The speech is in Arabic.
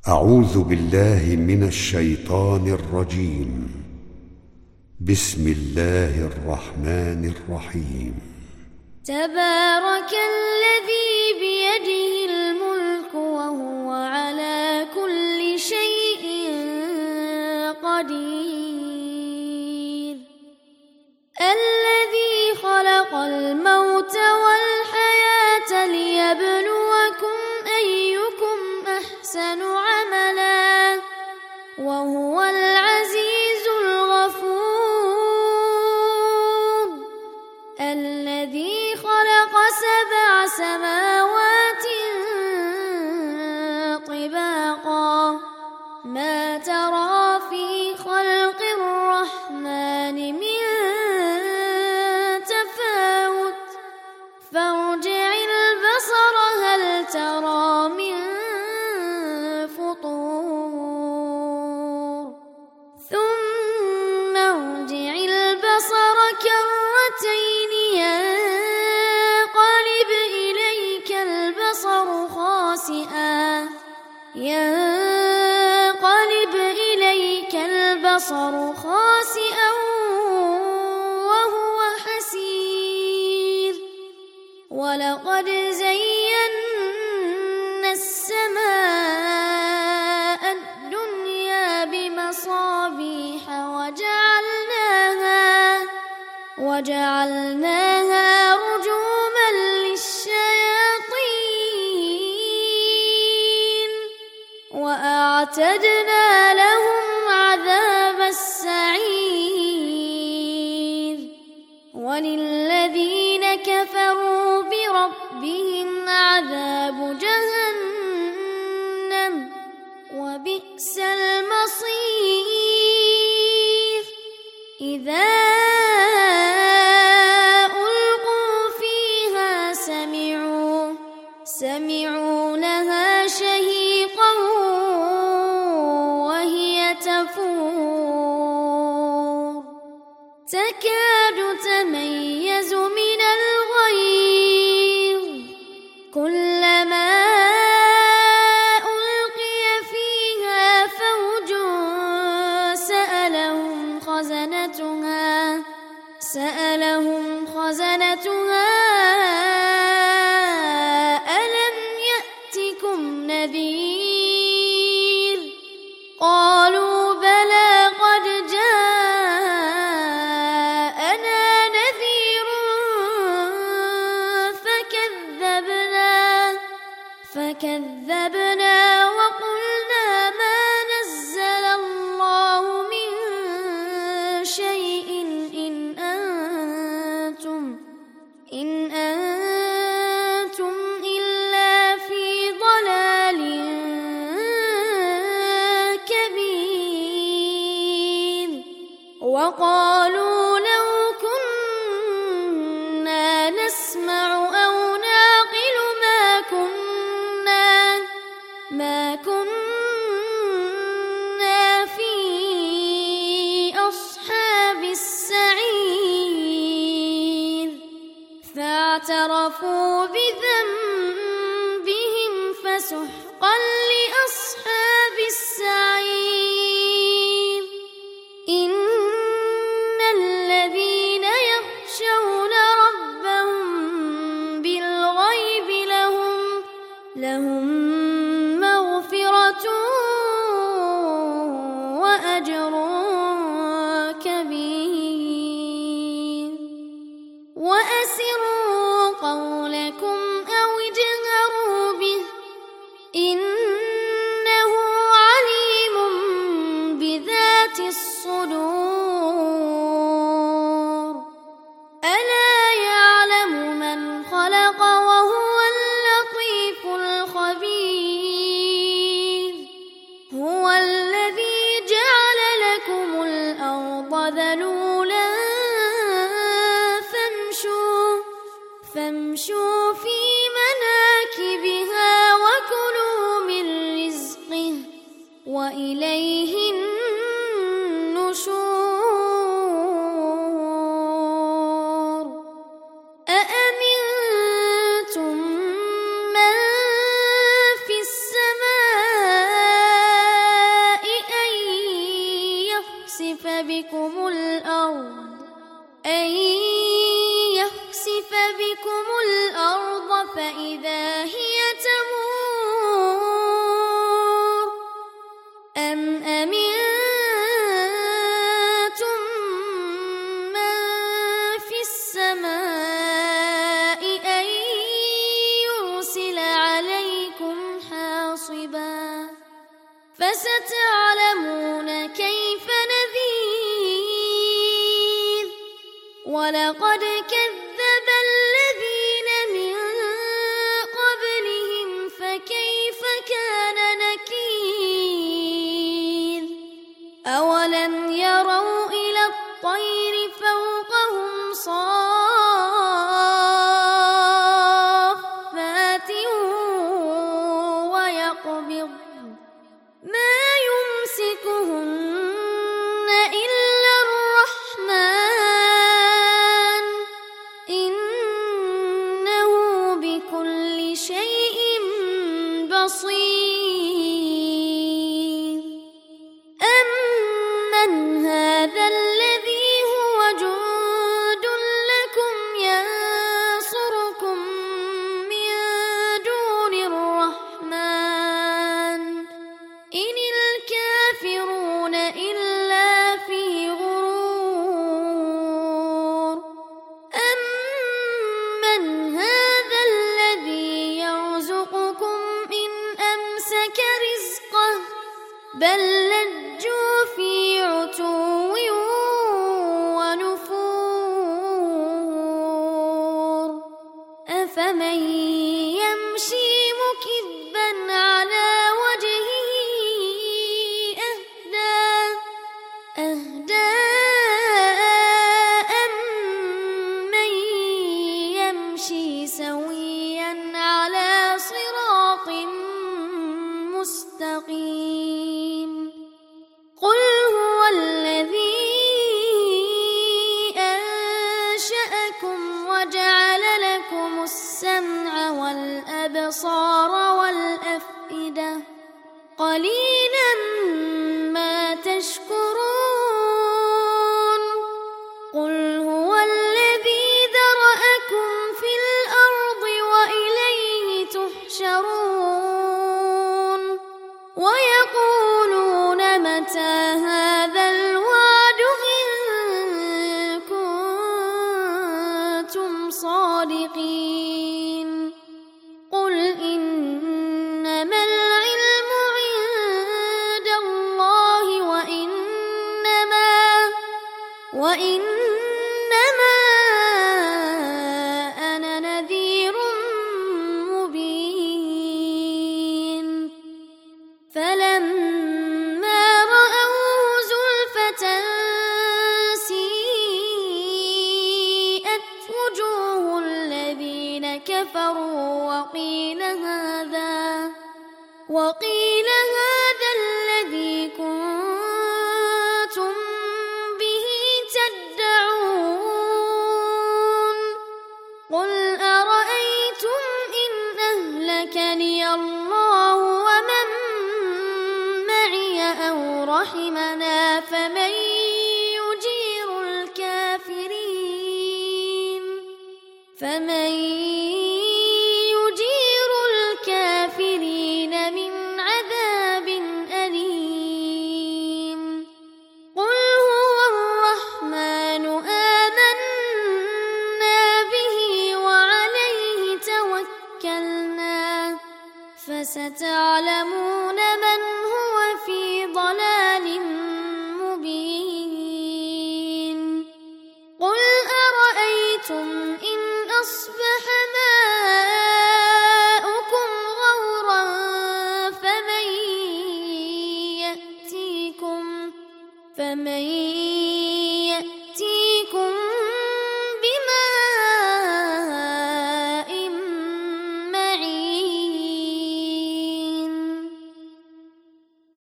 أعوذ بالله من الشيطان الرجيم. بسم الله الرحمن الرحيم. تبارك الذي بيده الملك وهو على كل شيء قدير. الذي خلق الموت والحياة ليبلوكم أيكم أحسن عملا وهو العزيز الغفور. الذي خلق 7 سماوات طباقا ما ترى في خلق الرحمن من تفاوت فارجع البصر هل ترى من فطور ثم ارجع البصر كرتين ينقلب إليك البصر خاسئا وهو حسير. ولقد زينا السماء الدنيا بمصابيح وجعلناها رجوما للشياطين وأعتدنا لهم عذاب السعير. وللذين كفروا بربهم عذاب جهنم وبئس المصير. إذا ألقوا فيها سمعوا لها شهيقا وهي تفور تكاد تميز من الغيظ. كلما ألقي فيها فوج سألهم خزنتها ألم يأتكم نذير؟ قالوا بلى قد جاءنا نذير فكذبنا وقلنا ما نزل الله من شيء إن أنتم إلا في ضلال كبير. وقالوا لو كنا نسمع أو نعقل ما كنا في أصحاب السعير. فاعترفوا بذنبهم فسحقا لأصحاب السعير. إن الذين يخشون ربهم بالغيب لهم مغفرة وأجر كبير. وأسروا قولكم أو اجهروا به إنه عليم بذات الصدور. ألا يعلم من خلق وهو اللطيف الخبير. هو الذي جعل لكم الأرض ذلولا فامشوا في مناكبها وكلوا من رزقه وإليه النشور. أأمنتم من في السماء فستعلمون كيف نذير ولقد كذب الذين من قبلهم فكيف كان نكير أولم يروا إلى الطير فوقهم صافات ويقبض ما يمسكهن إلا الرحمن إنه بكل شيء بصير أمن هذا الذي هو جند لكم ينصركم من دون الرحمن إن الكافرون إلا في غرور أمن هذا الذي يرزقكم إن أمسك رزقه بل لجوا في عتو ونفور أفمن يمشي مكبا على وجهه أهدى أمن يمشي سويا على صراط مستقيم قل هو الذي أنشأكم وجعل لكم السمع والأبصار والأفئدة قليلا ما تشكرون قل هو الذي ذرأكم في الأرض وإليه تحشرون ويقولون متى هذا الوعد إن كنتم صادقين قل إنما العلم عند الله وإنما أنا نذير مبين فلما رأوه زلفة سيئت وجوه الذين كفروا وقيل هذا الذي كنتم به تدعون قل أرأيتم إن أهلكني الله ومن معي أو رحمنا فمن يجير الكافرين من عذاب أليم قل هو الرحمن آمنا به وعليه توكلنا فستعلمون من هو في ضلال مبين قل أرأيتم إن أصبح ماؤكم غورا فمن